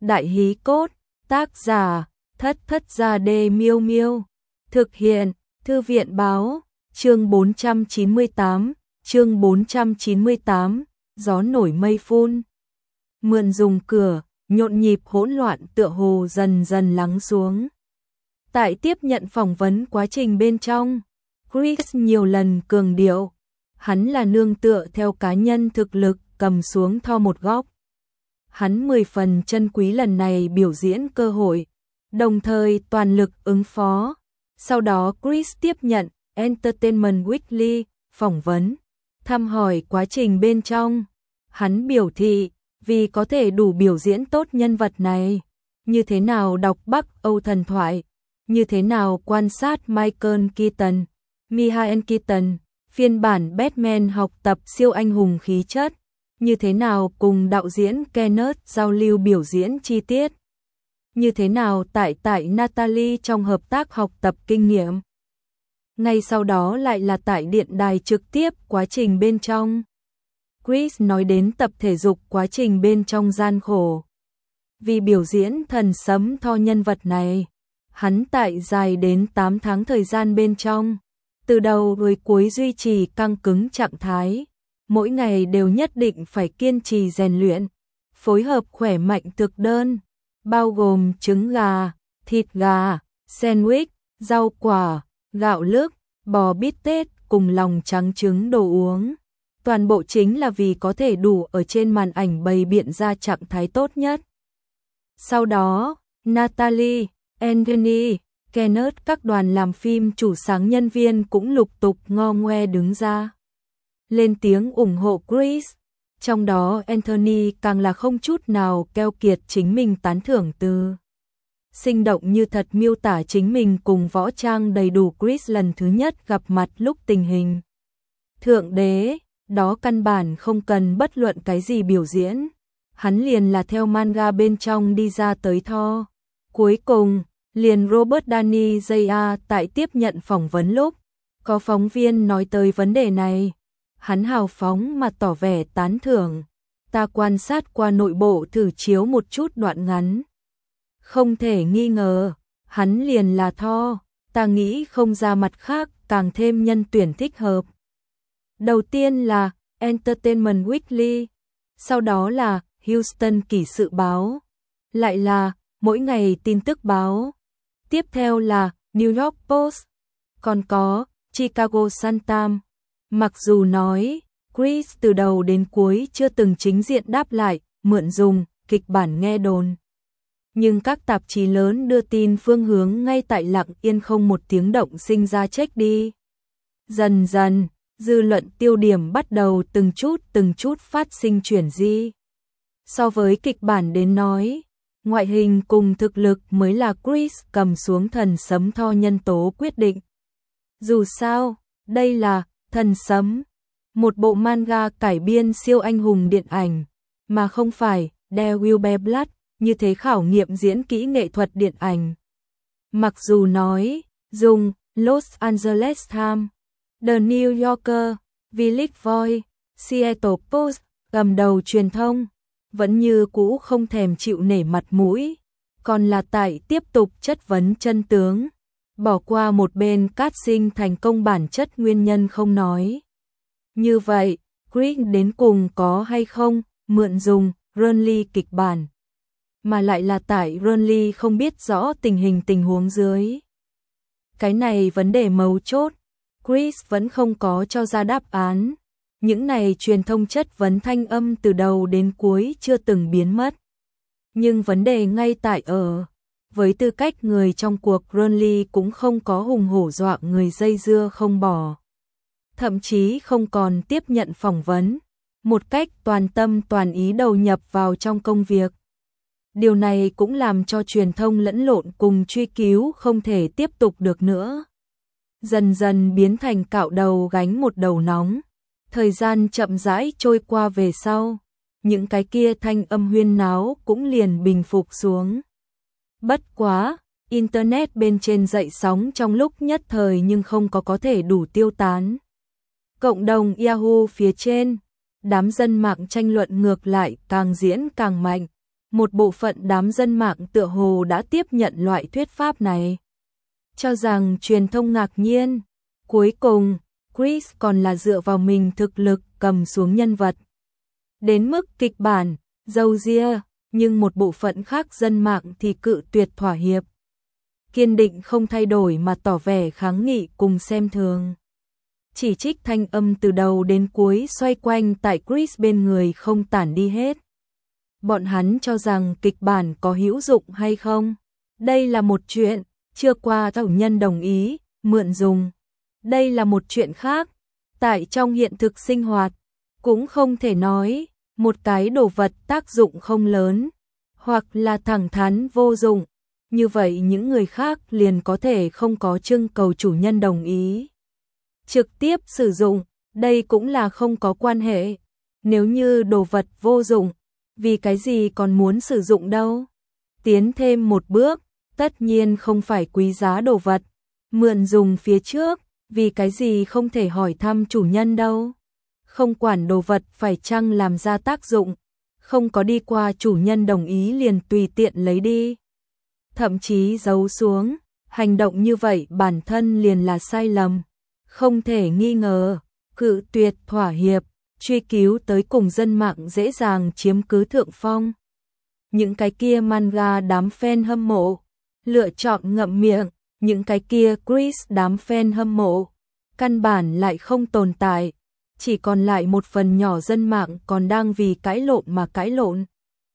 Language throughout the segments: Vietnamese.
Đại hí cốt, tác giả, Thất Thất Gia Đê Miêu Miêu. Thực hiện, Thư viện báo, chương 498, gió nổi mây phun. Mượn dùng cửa, nhộn nhịp hỗn loạn tựa hồ dần dần lắng xuống. Tại tiếp nhận phỏng vấn quá trình bên trong, Chris nhiều lần cường điệu, hắn là nương tựa theo cá nhân thực lực cầm xuống Thor một góc. Hắn 10 phần trân quý lần này biểu diễn cơ hội, đồng thời toàn lực ứng phó. Sau đó Chris tiếp nhận Entertainment Weekly phỏng vấn, thăm hỏi quá trình bên trong. Hắn biểu thị, vì có thể đủ biểu diễn tốt nhân vật này, như thế nào đọc Bắc Âu thần thoại, như thế nào quan sát Michael Keaton, phiên bản Batman học tập siêu anh hùng khí chất, như thế nào cùng đạo diễn Kenneth giao lưu biểu diễn chi tiết, như thế nào tại Natalie trong hợp tác học tập kinh nghiệm. Ngay sau đó lại là tại điện đài trực tiếp quá trình bên trong. Chris nói đến tập thể dục quá trình bên trong gian khổ. Vì biểu diễn thần sấm Thor nhân vật này, hắn tại dài đến 8 tháng thời gian bên trong, từ đầu tới cuối duy trì căng cứng trạng thái, mỗi ngày đều nhất định phải kiên trì rèn luyện, phối hợp khỏe mạnh thực đơn, bao gồm trứng gà, thịt gà, sandwich, rau quả, gạo lứt, bò bít tết cùng lòng trắng trứng đồ uống. Toàn bộ chính là vì có thể đủ ở trên màn ảnh bày biện ra trạng thái tốt nhất. Sau đó, Natalie, Anthony, Kenneth các đoàn làm phim chủ sáng nhân viên cũng lục tục ngo ngoe đứng ra lên tiếng ủng hộ Chris. Trong đó Anthony càng là không chút nào keo kiệt chính mình tán thưởng từ. Sinh động như thật miêu tả chính mình cùng võ trang đầy đủ Chris lần thứ nhất gặp mặt lúc tình hình. Thượng đế, đó căn bản không cần bất luận cái gì biểu diễn. Hắn liền là theo manga bên trong đi ra tới Thor. Cuối cùng, liền Robert Downey Jr. tại tiếp nhận phỏng vấn lúc, có phóng viên nói tới vấn đề này. Hắn hào phóng mà tỏ vẻ tán thưởng. Ta quan sát qua nội bộ thử chiếu một chút đoạn ngắn. Không thể nghi ngờ, hắn liền là Thor. Ta nghĩ không ra mặt khác càng thêm nhân tuyển thích hợp. Đầu tiên là Entertainment Weekly, sau đó là Houston Kỷ sự báo, lại là Mỗi ngày tin tức báo, tiếp theo là New York Post, còn có Chicago Sun-Times. Mặc dù nói Chris từ đầu đến cuối chưa từng chính diện đáp lại, mượn dùng kịch bản nghe đồn, nhưng các tạp chí lớn đưa tin phương hướng ngay tại lặng yên không một tiếng động sinh ra check đi. Dần dần, dư luận tiêu điểm bắt đầu từng chút phát sinh chuyển di. So với kịch bản đến nói, ngoại hình cùng thực lực mới là Chris cầm xuống thần sấm Thor nhân tố quyết định. Dù sao, đây là Thần Sấm, một bộ manga cải biên siêu anh hùng điện ảnh, mà không phải There Will Be Blood, như thế khảo nghiệm diễn kỹ nghệ thuật điện ảnh. Mặc dù nói, dùng Los Angeles Times, The New Yorker, Village Voice, Seattle Post cầm đầu truyền thông, vẫn như cũ không thèm chịu nể mặt mũi, còn là tại tiếp tục chất vấn chân tướng, bỏ qua một bên casting thành công bản chất nguyên nhân không nói. Như vậy, Chris đến cùng có hay không mượn dùng Runley kịch bản, mà lại là tại Runley không biết rõ tình huống dưới. Cái này vấn đề mấu chốt, Chris vẫn không có cho ra đáp án. Những này truyền thông chất vấn thanh âm từ đầu đến cuối chưa từng biến mất. Nhưng vấn đề ngay tại ở, với tư cách người trong cuộc, Runley cũng không có hùng hổ dọa người dây dưa không bỏ. Thậm chí không còn tiếp nhận phỏng vấn, một cách toàn tâm toàn ý đầu nhập vào trong công việc. Điều này cũng làm cho truyền thông lẫn lộn cùng truy cứu không thể tiếp tục được nữa. Dần dần biến thành cạo đầu gánh một đầu nóng. Thời gian chậm rãi trôi qua về sau, những cái kia thanh âm huyên náo cũng liền bình phục xuống. Bất quá, Internet bên trên dậy sóng trong lúc nhất thời nhưng không có thể đủ tiêu tán. Cộng đồng Yahoo phía trên, đám dân mạng tranh luận ngược lại càng diễn càng mạnh, Một bộ phận đám dân mạng tựa hồ đã tiếp nhận loại thuyết pháp này, cho rằng truyền thông ngạc nhiên. Cuối cùng, Chris còn là dựa vào mình thực lực cầm xuống nhân vật. Đến mức kịch bản, râu ria, nhưng một bộ phận khác dân mạng thì cự tuyệt thỏa hiệp. Kiên định không thay đổi mà tỏ vẻ kháng nghị cùng xem thường. Chỉ trích thanh âm từ đầu đến cuối xoay quanh tại Chris bên người không tản đi hết. Bọn hắn cho rằng kịch bản có hữu dụng hay không? Đây là một chuyện, chưa qua chủ nhân đồng ý, mượn dùng. Đây là một chuyện khác. Tại trong hiện thực sinh hoạt, cũng không thể nói một cái đồ vật tác dụng không lớn, hoặc là thẳng thắn vô dụng. Như vậy những người khác liền có thể không có trưng cầu chủ nhân đồng ý trực tiếp sử dụng, đây cũng là không có quan hệ. Nếu như đồ vật vô dụng, vì cái gì còn muốn sử dụng đâu? Tiến thêm một bước, tất nhiên không phải quý giá đồ vật, mượn dùng phía trước, vì cái gì không thể hỏi thăm chủ nhân đâu? Không quản đồ vật phải chăng làm ra tác dụng, không có đi qua chủ nhân đồng ý liền tùy tiện lấy đi. Thậm chí giấu xuống, hành động như vậy bản thân liền là sai lầm. Không thể nghi ngờ, cự tuyệt thỏa hiệp, truy cứu tới cùng dân mạng dễ dàng chiếm cứ thượng phong. Những cái kia manga đám fan hâm mộ, lựa chọn ngậm miệng, những cái kia Chris đám fan hâm mộ, căn bản lại không tồn tại, chỉ còn lại một phần nhỏ dân mạng còn đang vì cãi lộn mà cãi lộn.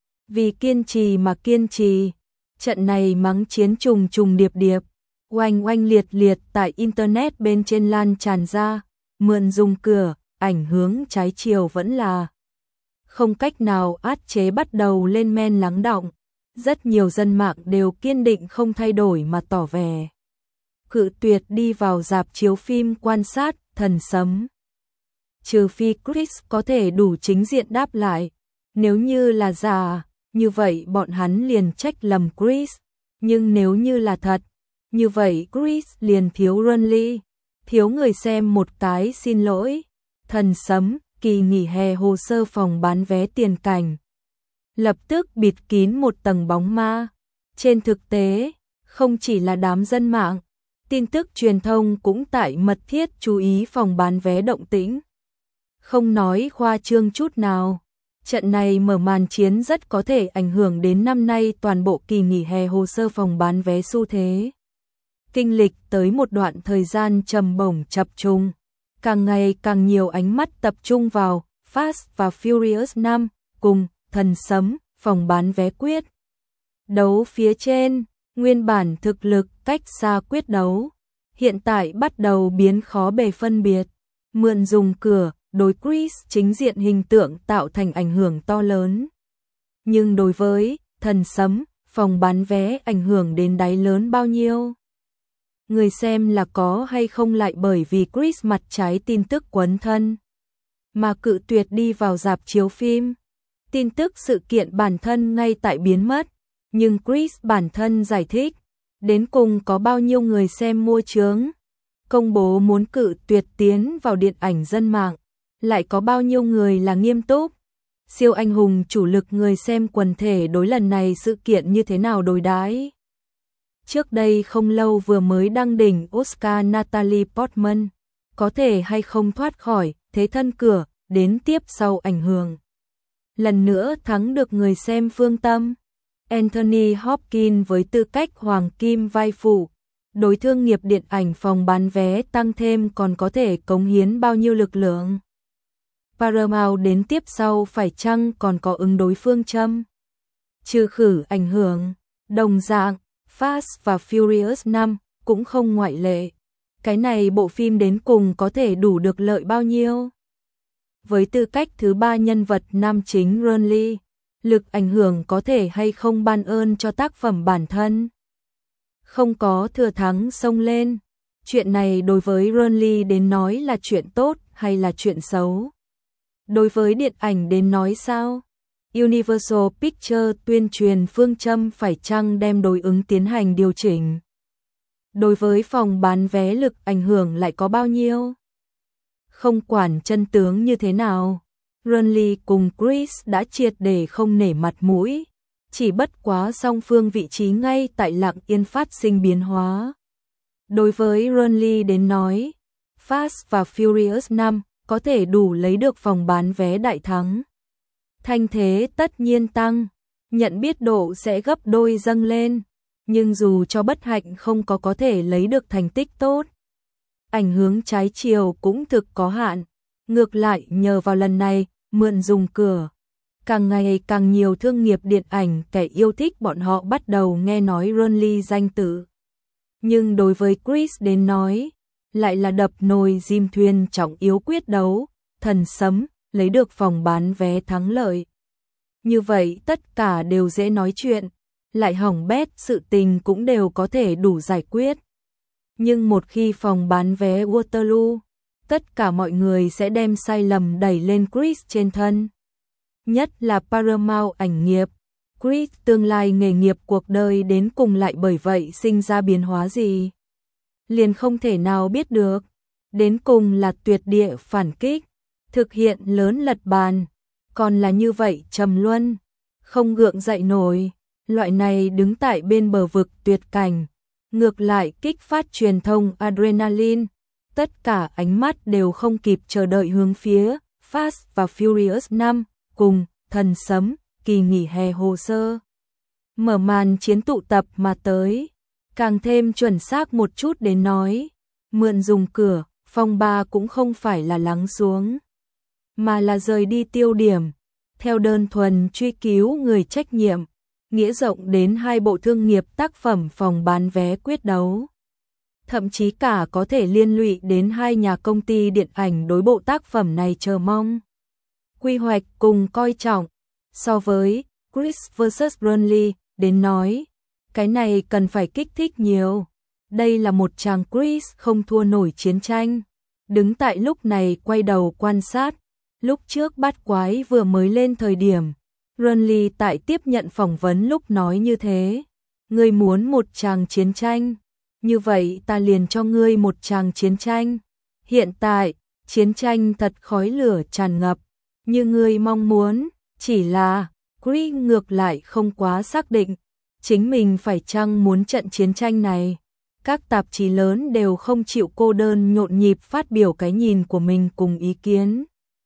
Vì kiên trì mà kiên trì, trận này mắng chiến trùng trùng điệp điệp. Oanh oanh liệt liệt tại Internet bên trên lan tràn ra, mượn dùng cửa, ảnh hướng trái chiều vẫn là không cách nào át chế bắt đầu lên men lắng đọng. Rất nhiều dân mạng đều kiên định không thay đổi mà tỏ vẻ cự tuyệt đi vào rạp chiếu phim quan sát Thần Sấm. Trừ phi Chris có thể đủ chính diện đáp lại, nếu như là giả, như vậy bọn hắn liền trách lầm Chris, nhưng nếu như là thật, như vậy Chris liền thiếu Runly, thiếu người xem một cái xin lỗi. Thần Sấm, kỳ nghỉ hè hồ sơ phòng bán vé tiền cảnh. Lập tức bịt kín một tầng bóng ma. Trên thực tế, không chỉ là đám dân mạng, tin tức truyền thông cũng tại mật thiết chú ý phòng bán vé động tĩnh. Không nói khoa trương chút nào, trận này mở màn chiến rất có thể ảnh hưởng đến năm nay toàn bộ kỳ nghỉ hè hồ sơ phòng bán vé xu thế. Kinh lịch tới một đoạn thời gian trầm bổng chập trùng, càng ngày càng nhiều ánh mắt tập trung vào Fast và Furious 5 cùng Thần Sấm, phòng bán vé quyết đấu phía trên. Nguyên bản thực lực cách xa quyết đấu, hiện tại bắt đầu biến khó bề phân biệt. Mượn dùng cửa, đối Chris chính diện hình tượng tạo thành ảnh hưởng to lớn. Nhưng đối với Thần Sấm, phòng bán vé ảnh hưởng đến đáy lớn bao nhiêu? Người xem là có hay không lại bởi vì Chris mặt trái tin tức quấn thân mà cự tuyệt đi vào rạp chiếu phim. Tin tức sự kiện bản thân ngay tại biến mất, nhưng Chris bản thân giải thích, đến cùng có bao nhiêu người xem mua chướng, công bố muốn cự tuyệt tiến vào điện ảnh dân mạng, lại có bao nhiêu người là nghiêm túc. Siêu anh hùng chủ lực người xem quần thể đối lần này sự kiện như thế nào đối đãi. Trước đây không lâu vừa mới đăng đỉnh Oscar Natalie Portman, có thể hay không thoát khỏi thế thân cửa, đến tiếp sau ảnh hưởng. Lần nữa thắng được người xem phương tâm. Anthony Hopkins với tư cách hoàng kim vai phụ, đối thương nghiệp điện ảnh phòng bán vé tăng thêm còn có thể cống hiến bao nhiêu lực lượng. Paramount đến tiếp sau phải chăng còn có ứng đối phương châm trừ khử ảnh hưởng. Đồng dạng, Fast và Furious 5 cũng không ngoại lệ. Cái này bộ phim đến cùng có thể đủ được lợi bao nhiêu? Với tư cách thứ ba nhân vật nam chính Runly, lực ảnh hưởng có thể hay không ban ơn cho tác phẩm bản thân? Không có thừa thắng xông lên. Chuyện này đối với Runly đến nói là chuyện tốt hay là chuyện xấu? Đối với điện ảnh đến nói sao? Universal Pictures tuyên truyền phương châm phải chăng đem đối ứng tiến hành điều chỉnh? Đối với phòng bán vé lực ảnh hưởng lại có bao nhiêu? Không quản chân tướng như thế nào, Runly cùng Chris đã triệt để không nể mặt mũi. chỉ bất quá song phương vị trí ngay tại lặng yên phát sinh biến hóa. Đối với Burnley đến nói, Fast và Furious 5 có thể đủ lấy được phòng bán vé đại thắng. Thanh thế tất nhiên tăng, nhận biết độ sẽ gấp đôi dâng lên, nhưng dù cho bất hạnh không có thể lấy được thành tích tốt, ảnh hưởng trái chiều cũng thực có hạn. Ngược lại nhờ vào lần này, mượn dùng cửa, càng ngày càng nhiều thương nghiệp điện ảnh kẻ yêu thích bọn họ bắt đầu nghe nói Burnley danh tự. Nhưng đối với Chris đến nói, lại là đập nồi chìm thuyền trọng yếu quyết đấu, thần sấm, lấy được phòng bán vé thắng lợi. Như vậy tất cả đều dễ nói chuyện, lại hỏng bét sự tình cũng đều có thể đủ giải quyết. Nhưng một khi phòng bán vé Waterloo, tất cả mọi người sẽ đem sai lầm đẩy lên Chris trên thân. Nhất là Paramount ảnh nghiệp, Chris tương lai nghề nghiệp cuộc đời đến cùng lại bởi vậy sinh ra biến hóa gì. Liền không thể nào biết được, đến cùng là tuyệt địa phản kích, thực hiện lớn lật bàn, còn là như vậy trầm luân, không gượng dậy nổi, loại này đứng tại bên bờ vực tuyệt cảnh, ngược lại kích phát truyền thông adrenaline, tất cả ánh mắt đều không kịp chờ đợi hướng phía Fast và Furious 5 cùng thần sấm, kỳ nghỉ hè hồ sơ. Mở màn chiến tụ tập mà tới, càng thêm chuẩn xác một chút đến nói, mượn dùng cửa, phong ba cũng không phải là lắng xuống, mà là rời đi tiêu điểm, theo đơn thuần truy cứu người trách nhiệm, nghĩa rộng đến hai bộ thương nghiệp tác phẩm phòng bán vé quyết đấu. Thậm chí cả có thể liên lụy đến hai nhà công ty điện ảnh đối bộ tác phẩm này chờ mong, quy hoạch cùng coi trọng. So với Chris vs Burnley đến nói, cái này cần phải kích thích nhiều. Đây là một chàng Chris không thua nổi chiến tranh. Đứng tại lúc này quay đầu quan sát, lúc trước Bát Quái vừa mới lên thời điểm, Burnley tại tiếp nhận phỏng vấn lúc nói như thế. Ngươi muốn một chàng chiến tranh, như vậy ta liền cho ngươi một chàng chiến tranh. Hiện tại, chiến tranh thật khói lửa tràn ngập, như ngươi mong muốn, chỉ là Chris ngược lại không quá xác định chính mình phải chăng muốn trận chiến tranh này. Các tạp chí lớn đều không chịu cô đơn nhộn nhịp phát biểu cái nhìn của mình cùng ý kiến.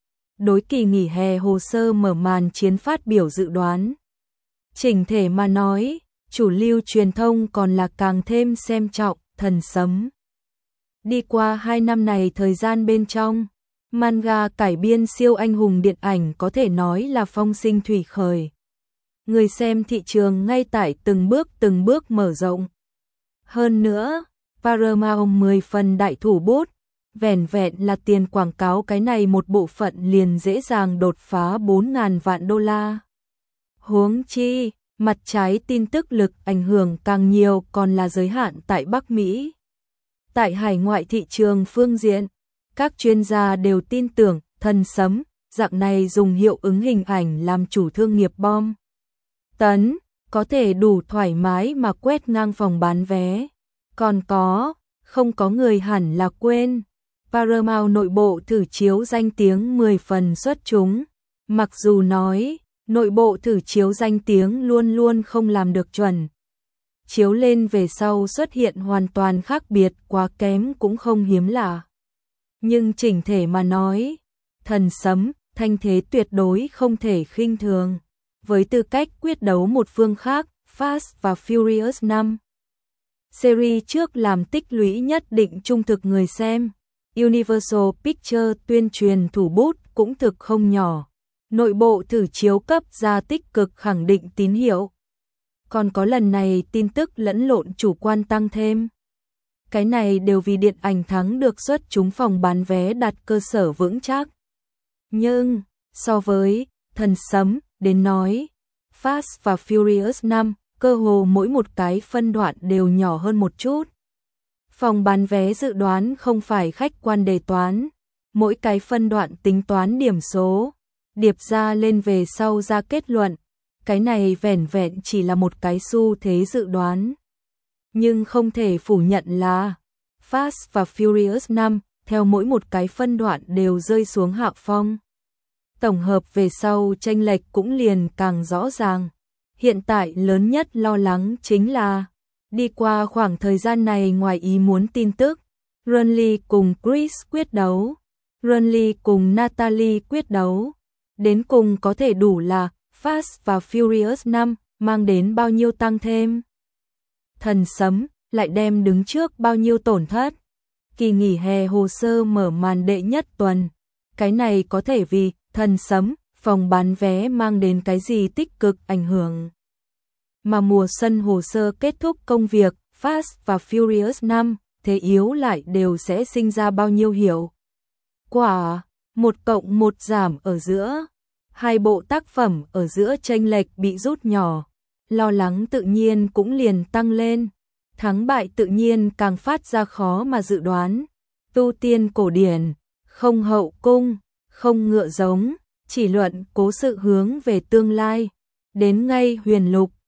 Đối kỳ nghỉ hè hồ sơ mở màn chiến phát biểu dự đoán. Chỉnh thể mà nói, chủ lưu truyền thông còn là càng thêm xem trọng thần sấm. Đi qua 2 năm này thời gian bên trong, manga cải biên siêu anh hùng điện ảnh có thể nói là phong sinh thủy khởi. Người xem thị trường ngay tại từng bước mở rộng. Hơn nữa, Paramount 10 phần đại thủ bút, vẻn vẹn là tiền quảng cáo cái này một bộ phận liền dễ dàng đột phá 4.000 vạn đô la. Huống chi, mặt trái tin tức lực ảnh hưởng càng nhiều còn là giới hạn tại Bắc Mỹ. Tại hải ngoại thị trường phương diện, các chuyên gia đều tin tưởng thần sấm, dạng này dùng hiệu ứng hình ảnh làm chủ thương nghiệp bom tấn, có thể đủ thoải mái mà quét ngang phòng bán vé. Còn không có người hẳn là quên, Paramount nội bộ thử chiếu danh tiếng 10 phần xuất chúng. Mặc dù nói, nội bộ thử chiếu danh tiếng luôn luôn không làm được chuẩn. Chiếu lên về sau xuất hiện hoàn toàn khác biệt quá kém cũng không hiếm lạ. Nhưng chỉnh thể mà nói, thần sấm, thanh thế tuyệt đối không thể khinh thường. Với tư cách quyết đấu một phương khác, Fast và Furious 5. Series trước làm tích lũy nhất định trung thực người xem. Universal Pictures tuyên truyền thủ bút cũng thực không nhỏ. Nội bộ thử chiếu cấp ra tích cực khẳng định tín hiệu. Còn có lần này tin tức lẫn lộn chủ quan tăng thêm. Cái này đều vì điện ảnh thắng được xuất chúng phòng bán vé đặt cơ sở vững chắc. Nhưng, so với thần sấm đến nói, Fast và Furious 5, cơ hồ mỗi một cái phân đoạn đều nhỏ hơn một chút. Phòng bán vé dự đoán không phải khách quan đề toán, mỗi cái phân đoạn tính toán điểm số, điệp ra lên về sau ra kết luận, cái này vẻn vẹn chỉ là một cái xu thế dự đoán. Nhưng không thể phủ nhận là Fast và Furious 5, theo mỗi một cái phân đoạn đều rơi xuống hạ phong. Tổng hợp về sau chênh lệch cũng liền càng rõ ràng. Hiện tại lớn nhất lo lắng chính là đi qua khoảng thời gian này ngoài ý muốn tin tức, Renly cùng Chris quyết đấu, Renly cùng Natalie quyết đấu, đến cùng có thể đủ là Fast và Furious 5 mang đến bao nhiêu tăng thêm. Thần sấm lại đem đứng trước bao nhiêu tổn thất. Kỳ nghỉ hè hồ sơ mở màn đệ nhất tuần, cái này có thể vì thần sấm, phòng bán vé mang đến cái gì tích cực ảnh hưởng. Mà mùa xuân hồ sơ kết thúc công việc, Fast và Furious 5, thế yếu lại đều sẽ sinh ra bao nhiêu hiệu quả, 1+1 giảm ở giữa, hai bộ tác phẩm ở giữa chênh lệch bị rút nhỏ, lo lắng tự nhiên cũng liền tăng lên, thắng bại tự nhiên càng phát ra khó mà dự đoán. Tu tiên cổ điển, không hậu cung, không ngựa giống, chỉ luận cố sự hướng về tương lai, đến ngay huyền lục,